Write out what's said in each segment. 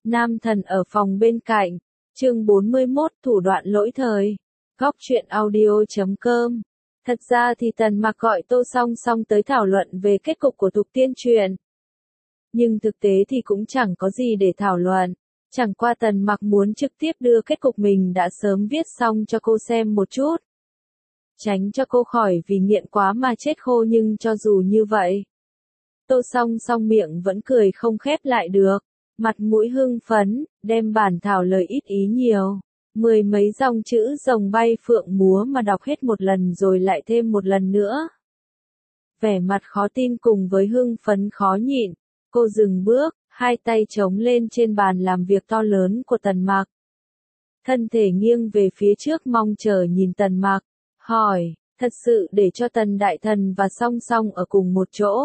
Nam thần ở phòng bên cạnh. Chương 41 thủ đoạn lỗi thời. Góc truyện audio.com. Thật ra thì Tần Mặc gọi Tô Song Song tới thảo luận về kết cục của Thục Tiên Truyền. Nhưng thực tế thì cũng chẳng có gì để thảo luận. Chẳng qua Tần Mặc muốn trực tiếp đưa kết cục mình đã sớm viết xong cho cô xem một chút. Tránh cho cô khỏi vì nghiện quá mà chết khô, nhưng cho dù như vậy, Tô Song Song miệng vẫn cười không khép lại được. Mặt mũi hưng phấn, đem bản thảo lời ít ý nhiều. 10 mấy dòng chữ rồng bay phượng múa mà đọc hết một lần rồi lại thêm một lần nữa. Vẻ mặt khó tin cùng với hưng phấn khó nhịn, cô dừng bước, hai tay chống lên trên bàn làm việc to lớn của Tần Mặc. Thân thể nghiêng về phía trước mong chờ nhìn Tần Mặc, hỏi, thật sự để cho Tần Đại Thần và Song Song ở cùng một chỗ?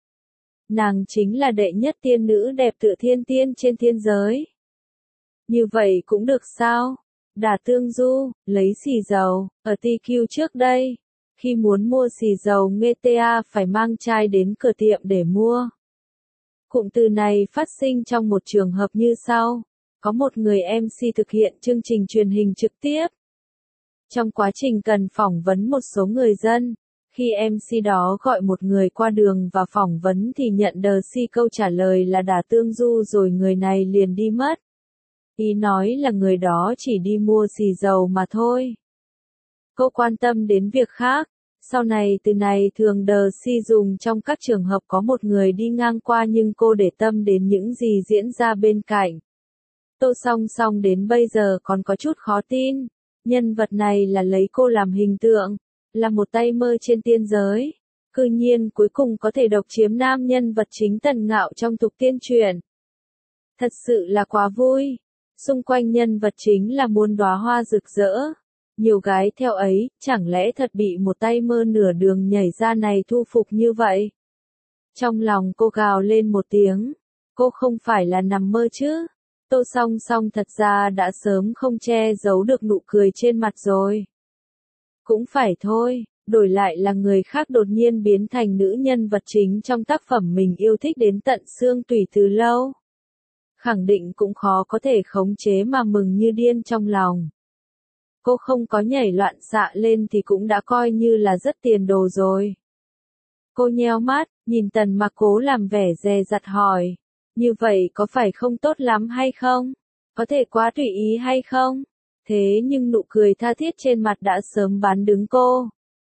Nàng chính là đệ nhất tiên nữ đẹp tựa thiên tiên trên thiên giới. Như vậy cũng được sao? Đả Tương Du, lấy xì dầu, ở TQ trước đây. Khi muốn mua xì dầu GTA phải mang chai đến cửa tiệm để mua. Cụm từ này phát sinh trong một trường hợp như sau. Có một người MC thực hiện chương trình truyền hình trực tiếp. Trong quá trình cần phỏng vấn một số người dân, khi MC đó gọi một người qua đường và phỏng vấn thì nhận đờ si câu trả lời là Đả Tương Du rồi người này liền đi mất. Ý nói là người đó chỉ đi mua xì dầu mà thôi. Cô quan tâm đến việc khác. Sau này từ này thường đờ si dùng trong các trường hợp có một người đi ngang qua, nhưng cô để tâm đến những gì diễn ra bên cạnh. Tô Song Song đến bây giờ còn có chút khó tin. Nhân vật này là lấy cô làm hình tượng, là một tay mơ trên tiên giới. Cư nhiên cuối cùng có thể độc chiếm nam nhân vật chính Tần Ngạo trong Thục Tiên Truyền. Thật sự là quá vui. Xung quanh nhân vật chính là muôn đóa hoa rực rỡ. Nhiều gái theo ấy, chẳng lẽ thật bị một tay mơ nửa đường nhảy ra này thu phục như vậy? Trong lòng cô gào lên một tiếng. Cô không phải là nằm mơ chứ? Tô Song Song thật ra đã sớm không che giấu được nụ cười trên mặt rồi. Cũng phải thôi, đổi lại là người khác đột nhiên biến thành nữ nhân vật chính trong tác phẩm mình yêu thích đến tận xương tủy từ lâu. Khẳng định cũng khó có thể khống chế mà mừng như điên trong lòng. Cô không có nhảy loạn xạ lên thì cũng đã coi như là rất tiền đồ rồi. Cô nheo mắt, nhìn Tần Mặc cố làm vẻ dè dặt hỏi. Như vậy có phải không tốt lắm hay không? Có thể quá tùy ý hay không? Thế nhưng nụ cười tha thiết trên mặt đã sớm bán đứng cô.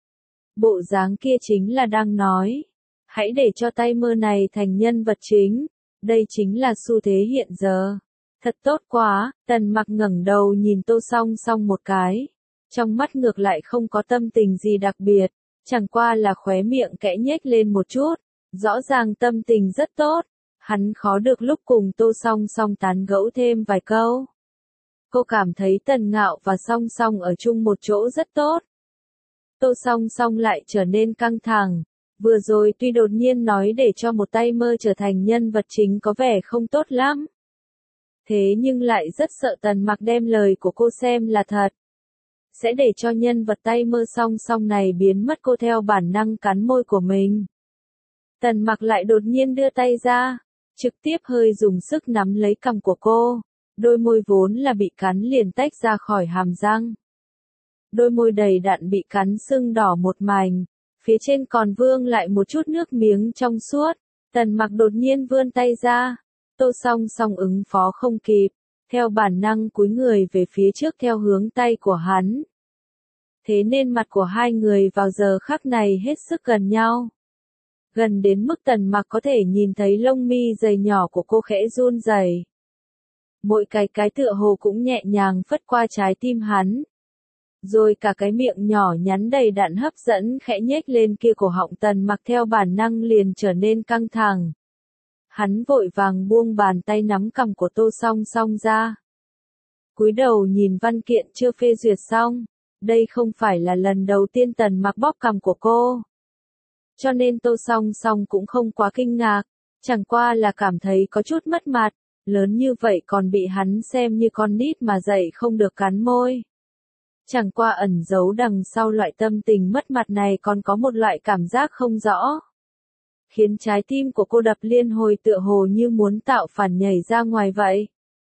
Bộ dáng kia chính là đang nói. Hãy để cho tay mơ này thành nhân vật chính. Đây chính là xu thế hiện giờ. Thật tốt quá, Tần Mặc ngẩng đầu nhìn Tô Song Song một cái. Trong mắt ngược lại không có tâm tình gì đặc biệt. Chẳng qua là khóe miệng kẽ nhếch lên một chút. Rõ ràng tâm tình rất tốt. Hắn khó được lúc cùng Tô Song Song tán gẫu thêm vài câu. Cô cảm thấy Tần Ngạo và Song Song ở chung một chỗ rất tốt. Tô Song Song lại trở nên căng thẳng. Vừa rồi tuy đột nhiên nói để cho một tay mơ trở thành nhân vật chính có vẻ không tốt lắm. Thế nhưng lại rất sợ Tần Mặc đem lời của cô xem là thật. Sẽ để cho nhân vật tay mơ Song Song này biến mất, cô theo bản năng cắn môi của mình. Tần Mặc lại đột nhiên đưa tay ra, trực tiếp hơi dùng sức nắm lấy cằm của cô. Đôi môi vốn là bị cắn liền tách ra khỏi hàm răng. Đôi môi đầy đặn bị cắn sưng đỏ một mảnh, phía trên còn vương lại một chút nước miếng trong suốt. Tần Mặc đột nhiên vươn tay ra. Tô Song Song ứng phó không kịp, theo bản năng cúi người về phía trước theo hướng tay của hắn. Thế nên mặt của hai người vào giờ khắc này hết sức gần nhau. Gần đến mức Tần Mặc có thể nhìn thấy lông mi dày nhỏ của cô khẽ run rẩy. Mỗi cái tựa hồ cũng nhẹ nhàng phất qua trái tim hắn. Rồi cả cái miệng nhỏ nhắn đầy đặn hấp dẫn khẽ nhếch lên kia cổ họng Tần Mặc theo bản năng liền trở nên căng thẳng. Hắn vội vàng buông bàn tay nắm cằm của Tô Song Song ra. Cúi đầu nhìn văn kiện chưa phê duyệt xong. Đây không phải là lần đầu tiên Tần Mặc bóp cằm của cô. Cho nên Tô Song Song cũng không quá kinh ngạc. Chẳng qua là cảm thấy có chút mất mặt. Lớn như vậy còn bị hắn xem như con nít mà dạy không được cắn môi. Chẳng qua ẩn giấu đằng sau loại tâm tình mất mặt này còn có một loại cảm giác không rõ. Khiến trái tim của cô đập liên hồi tựa hồ như muốn tạo phản nhảy ra ngoài vậy.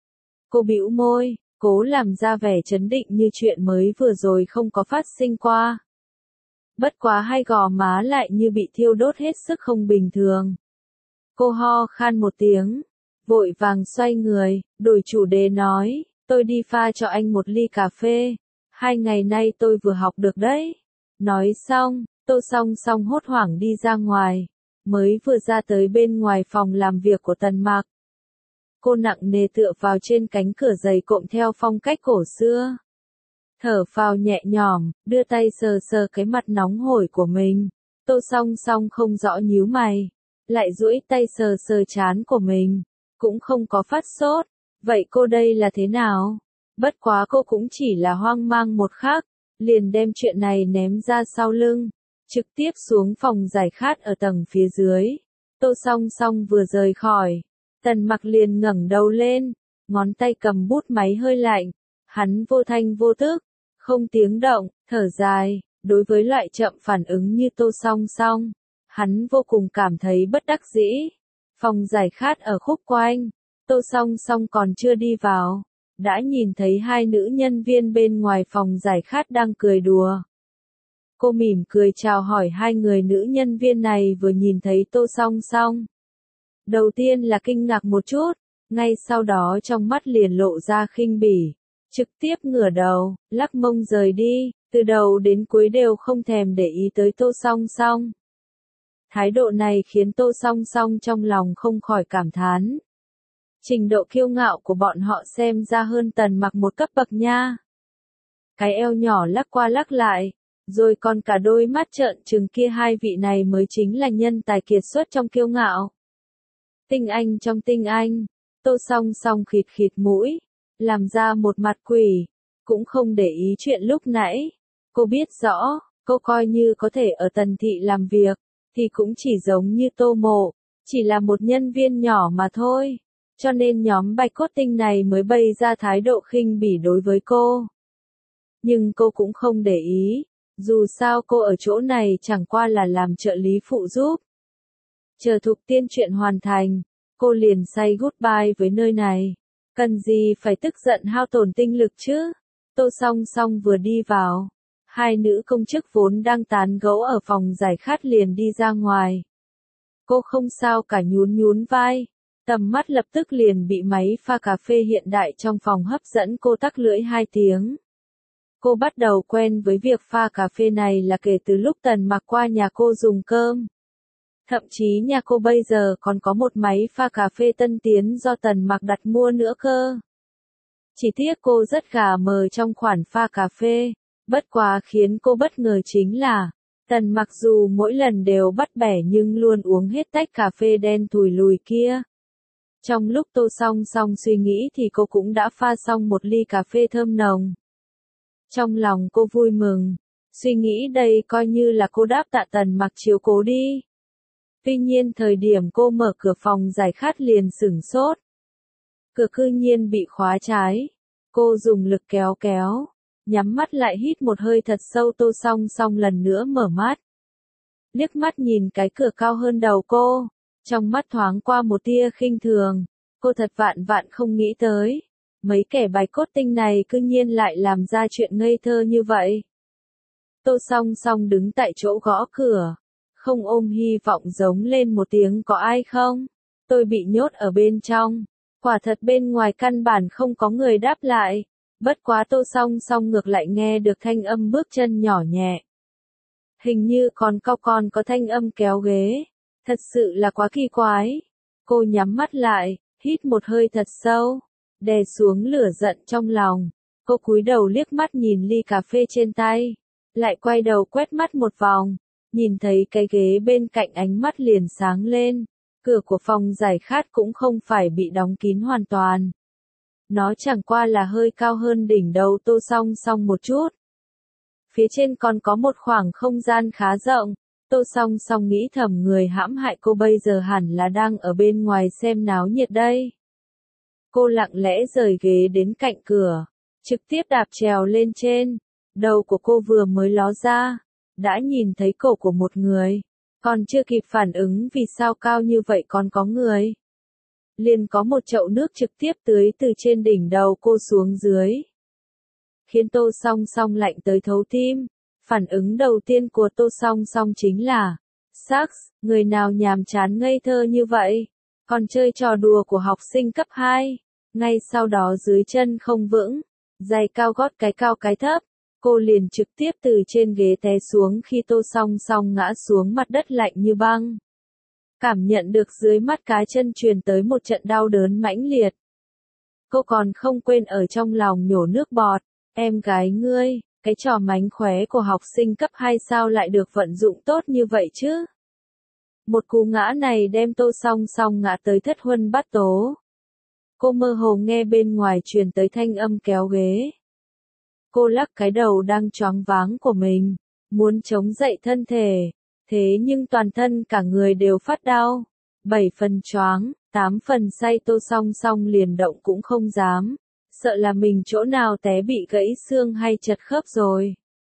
Cô bĩu môi, cố làm ra vẻ trấn định như chuyện mới vừa rồi không có phát sinh qua. Bất quá hai gò má lại như bị thiêu đốt hết sức không bình thường. Cô ho khan một tiếng, vội vàng xoay người, đổi chủ đề nói, tôi đi pha cho anh một ly cà phê. 2 ngày nay tôi vừa học được đấy. Nói xong, Tô Song Song hốt hoảng đi ra ngoài, mới vừa ra tới bên ngoài phòng làm việc của Tần Mặc. Cô nặng nề tựa vào trên cánh cửa dày cộm theo phong cách cổ xưa. Thở phào nhẹ nhõm, đưa tay sờ sờ cái mặt nóng hổi của mình. Tô Song Song không rõ nhíu mày, lại duỗi tay sờ sờ trán của mình, cũng không có phát sốt. Vậy cô đây là thế nào? Bất quá cô cũng chỉ là hoang mang một khắc, liền đem chuyện này ném ra sau lưng, trực tiếp xuống phòng giải khát ở tầng phía dưới. Tô Song Song vừa rời khỏi, Tần Mặc liền ngẩng đầu lên, ngón tay cầm bút máy hơi lạnh, hắn vô thanh vô tức, không tiếng động, thở dài. Đối với loại chậm phản ứng như Tô Song Song, hắn vô cùng cảm thấy bất đắc dĩ. Phòng giải khát ở khúc quanh, Tô Song Song còn chưa đi vào, đã nhìn thấy hai nữ nhân viên bên ngoài phòng giải khát đang cười đùa. Cô mỉm cười chào hỏi hai người nữ nhân viên này vừa nhìn thấy Tô Song Song. Đầu tiên là kinh ngạc một chút, ngay sau đó trong mắt liền lộ ra khinh bỉ, trực tiếp ngửa đầu, lắc mông rời đi, từ đầu đến cuối đều không thèm để ý tới Tô Song Song. Thái độ này khiến Tô Song Song trong lòng không khỏi cảm thán. Trình độ kiêu ngạo của bọn họ xem ra hơn Tần Mặc một cấp bậc nha. Cái eo nhỏ lắc qua lắc lại, rồi còn cả đôi mắt trợn trừng kia, hai vị này mới chính là nhân tài kiệt xuất trong kiêu ngạo. Tinh anh trong tinh anh, Tô Song Song khịt khịt mũi, làm ra một mặt quỷ, cũng không để ý chuyện lúc nãy. Cô biết rõ, cô coi như có thể ở Tần thị làm việc, thì cũng chỉ giống như Tô Mộ, chỉ là một nhân viên nhỏ mà thôi. Cho nên nhóm Bạch Cốt Tinh này mới bày ra thái độ khinh bỉ đối với cô. Nhưng cô cũng không để ý, dù sao cô ở chỗ này chẳng qua là làm trợ lý phụ giúp. Chờ Thục Tiên chuyện hoàn thành, cô liền say goodbye với nơi này. Cần gì phải tức giận hao tổn tinh lực chứ? Tô Song Song vừa đi vào, hai nữ công chức vốn đang tán gẫu ở phòng giải khát liền đi ra ngoài. Cô không sao cả nhún nhún vai, tầm mắt lập tức liền bị máy pha cà phê hiện đại trong phòng hấp dẫn cô tắc lưỡi 2 tiếng. Cô bắt đầu quen với việc pha cà phê này là kể từ lúc Tần Mặc qua nhà cô dùng cơm. Thậm chí nhà cô bây giờ còn có một máy pha cà phê tân tiến do Tần Mặc đặt mua nữa cơ. Chỉ tiếc cô rất gà mờ trong khoản pha cà phê, bất quá khiến cô bất ngờ chính là, Tần Mặc dù mỗi lần đều bắt bẻ nhưng luôn uống hết tách cà phê đen thùi lùi kia. Trong lúc Tô Song Song suy nghĩ thì cô cũng đã pha xong một ly cà phê thơm nồng. Trong lòng cô vui mừng, suy nghĩ đây coi như là cô đáp tạ Tần Mặc chiếu cố đi. Tuy nhiên thời điểm cô mở cửa phòng giải khát liền sửng sốt. Cửa cư nhiên bị khóa trái. Cô dùng lực kéo kéo, nhắm mắt lại hít một hơi thật sâu. Tô Song Song lần nữa mở mắt. Liếc mắt nhìn cái cửa cao hơn đầu cô, trong mắt thoáng qua một tia khinh thường. Cô thật vạn vạn không nghĩ tới, mấy kẻ Bạch Cốt Tinh này cư nhiên lại làm ra chuyện ngây thơ như vậy. Tô Song Song đứng tại chỗ gõ cửa, không ôm hy vọng giống lên một tiếng có ai không? Tôi bị nhốt ở bên trong. Quả thật bên ngoài căn bản không có người đáp lại. Bất quá Tô Song Song ngược lại nghe được thanh âm bước chân nhỏ nhẹ. Hình như còn có thanh âm kéo ghế. Thật sự là quá kỳ quái. Cô nhắm mắt lại, hít một hơi thật sâu, đè xuống lửa giận trong lòng. Cô cúi đầu liếc mắt nhìn ly cà phê trên tay, lại quay đầu quét mắt một vòng, nhìn thấy cái ghế bên cạnh ánh mắt liền sáng lên. Cửa của phòng giải khát cũng không phải bị đóng kín hoàn toàn. Nó chẳng qua là hơi cao hơn đỉnh đầu Tô Song Song một chút. Phía trên còn có một khoảng không gian khá rộng. Tô Song Song nghĩ thầm người hãm hại cô bây giờ hẳn là đang ở bên ngoài xem náo nhiệt đây. Cô lặng lẽ rời ghế đến cạnh cửa, trực tiếp đạp trèo lên trên. Đầu của cô vừa mới ló ra, đã nhìn thấy cổ của một người. Còn chưa kịp phản ứng vì sao cao như vậy còn có người. liền có một chậu nước trực tiếp tưới từ trên đỉnh đầu cô xuống dưới. Khiến Tô Song Song lạnh tới thấu tim. Phản ứng đầu tiên của Tô Song Song chính là, Shucks, người nào nhàm chán ngây thơ như vậy, còn chơi trò đùa của học sinh cấp 2. Ngay sau đó dưới chân không vững, giày cao gót cái cao cái thấp, cô liền trực tiếp từ trên ghế té xuống khi Tô Song Song ngã xuống mặt đất lạnh như băng. Cảm nhận được dưới mắt cá chân truyền tới một trận đau đớn mãnh liệt. Cô còn không quên ở trong lòng nhổ nước bọt, em gái ngươi, cái trò mánh khóe của học sinh cấp 2 sao lại được vận dụng tốt như vậy chứ? Một cú ngã này đem Tô Song Song ngã tới thất huân bát tố. Cô mơ hồ nghe bên ngoài truyền tới thanh âm kéo ghế. Cô lắc cái đầu đang choáng váng của mình, muốn chống dậy thân thể, thế nhưng toàn thân cả người đều phát đau. 7 phần choáng, 8 phần say Tô Song Song liền động cũng không dám, sợ là mình chỗ nào té bị gãy xương hay chật khớp rồi.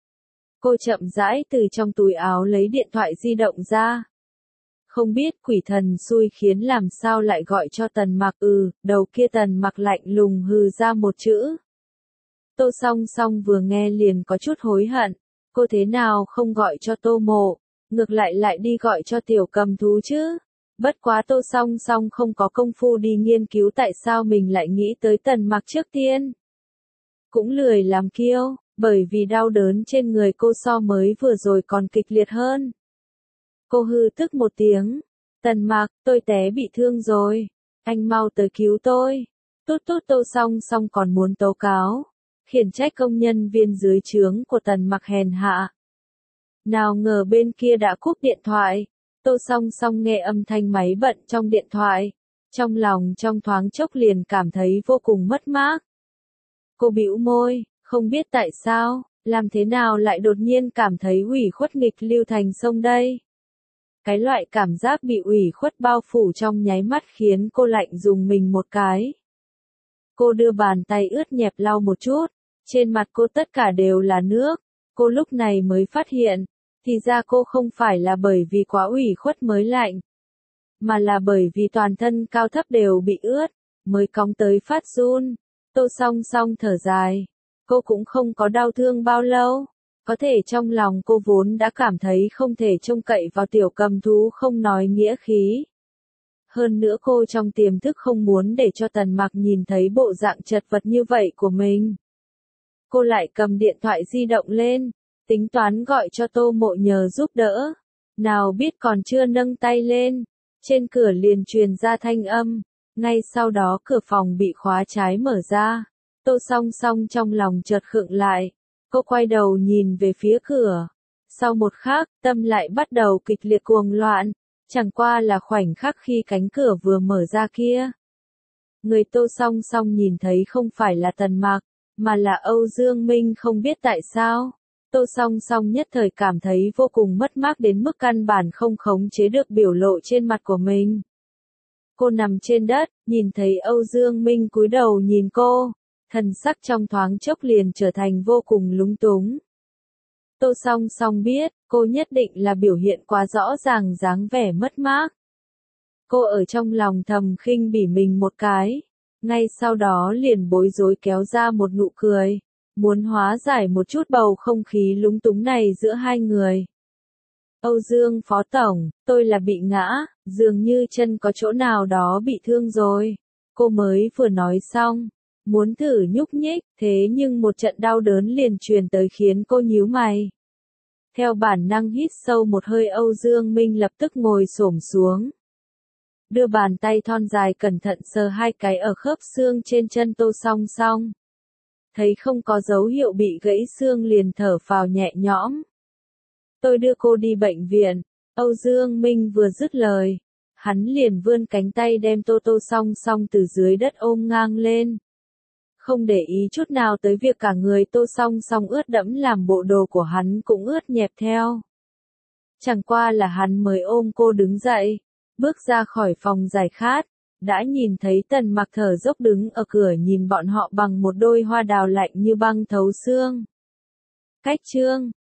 Cô chậm rãi từ trong túi áo lấy điện thoại di động ra. Không biết quỷ thần xui khiến làm sao lại gọi cho Tần Mặc. Đầu kia Tần Mặc lạnh lùng hừ ra một chữ. Tô Song Song vừa nghe liền có chút hối hận, cô thế nào không gọi cho Tô Mộ, ngược lại đi gọi cho tiểu cầm thú chứ. Bất quá Tô Song Song không có công phu đi nghiên cứu tại sao mình lại nghĩ tới Tần Mặc trước tiên. Cũng lười làm kiêu, bởi vì đau đớn trên người cô so mới vừa rồi còn kịch liệt hơn. Cô hư tức một tiếng. Tần Mặc, tôi té bị thương rồi. Anh mau tới cứu tôi. Tốt Tô Song Song còn muốn tố cáo, khiển trách công nhân viên dưới trướng của Tần Mặc hèn hạ. Nào ngờ bên kia đã cúp điện thoại. Tô Song Song nghe âm thanh máy bận trong điện thoại. Trong lòng trong thoáng chốc liền cảm thấy vô cùng mất mát. Cô bĩu môi, không biết tại sao, làm thế nào lại đột nhiên cảm thấy ủy khuất nghịch lưu thành sông đây. Cái loại cảm giác bị ủy khuất bao phủ trong nháy mắt khiến cô lạnh rùng mình một cái. Cô đưa bàn tay ướt nhẹp lau một chút, trên mặt cô tất cả đều là nước. Cô lúc này mới phát hiện, thì ra cô không phải là bởi vì quá ủy khuất mới lạnh, mà là bởi vì toàn thân cao thấp đều bị ướt, mới cong tới phát run. Tô Song Song thở dài, cô cũng không có đau thương bao lâu. Có thể trong lòng cô vốn đã cảm thấy không thể trông cậy vào tiểu cầm thú không nói nghĩa khí. Hơn nữa cô trong tiềm thức không muốn để cho Tần Mặc nhìn thấy bộ dạng chật vật như vậy của mình. Cô lại cầm điện thoại di động lên, tính toán gọi cho Tô Mộ nhờ giúp đỡ. Nào biết còn chưa nâng tay lên, trên cửa liền truyền ra thanh âm. Ngay sau đó cửa phòng bị khóa trái mở ra. Tô Song Song trong lòng chợt khựng lại. Cô quay đầu nhìn về phía cửa. Sau một khắc, tâm lại bắt đầu kịch liệt cuồng loạn. Chẳng qua là khoảnh khắc khi cánh cửa vừa mở ra kia. Người Tô Song Song nhìn thấy không phải là Tần Mặc, mà là Âu Dương Minh. Không biết tại sao, Tô Song Song nhất thời cảm thấy vô cùng mất mát đến mức căn bản không khống chế được biểu lộ trên mặt của mình. Cô nằm trên đất, nhìn thấy Âu Dương Minh cúi đầu nhìn cô. Thần sắc trong thoáng chốc liền trở thành vô cùng lúng túng. Tô Song Song biết, cô nhất định là biểu hiện quá rõ ràng dáng vẻ mất mát. Cô ở trong lòng thầm khinh bỉ mình một cái. Ngay sau đó liền bối rối kéo ra một nụ cười. Muốn hóa giải một chút bầu không khí lúng túng này giữa hai người. Âu Dương Phó Tổng, tôi là bị ngã, dường như chân có chỗ nào đó bị thương rồi. Cô mới vừa nói xong. Muốn thử nhúc nhích, thế nhưng một trận đau đớn liền truyền tới khiến cô nhíu mày. Theo bản năng hít sâu một hơi, Âu Dương Minh lập tức ngồi xổm xuống. Đưa bàn tay thon dài cẩn thận sờ hai cái ở khớp xương trên chân Tô Song Song. Thấy không có dấu hiệu bị gãy xương liền thở phào nhẹ nhõm. Tôi đưa cô đi bệnh viện. Âu Dương Minh vừa dứt lời, hắn liền vươn cánh tay đem Tô Song Song từ dưới đất ôm ngang lên. Không để ý chút nào tới việc cả người Tô Song Song ướt đẫm làm bộ đồ của hắn cũng ướt nhẹp theo. Chẳng qua là hắn mới ôm cô đứng dậy, bước ra khỏi phòng giải khát, đã nhìn thấy Tần Mặc thở dốc đứng ở cửa nhìn bọn họ bằng một đôi hoa đào lạnh như băng thấu xương. Cách chương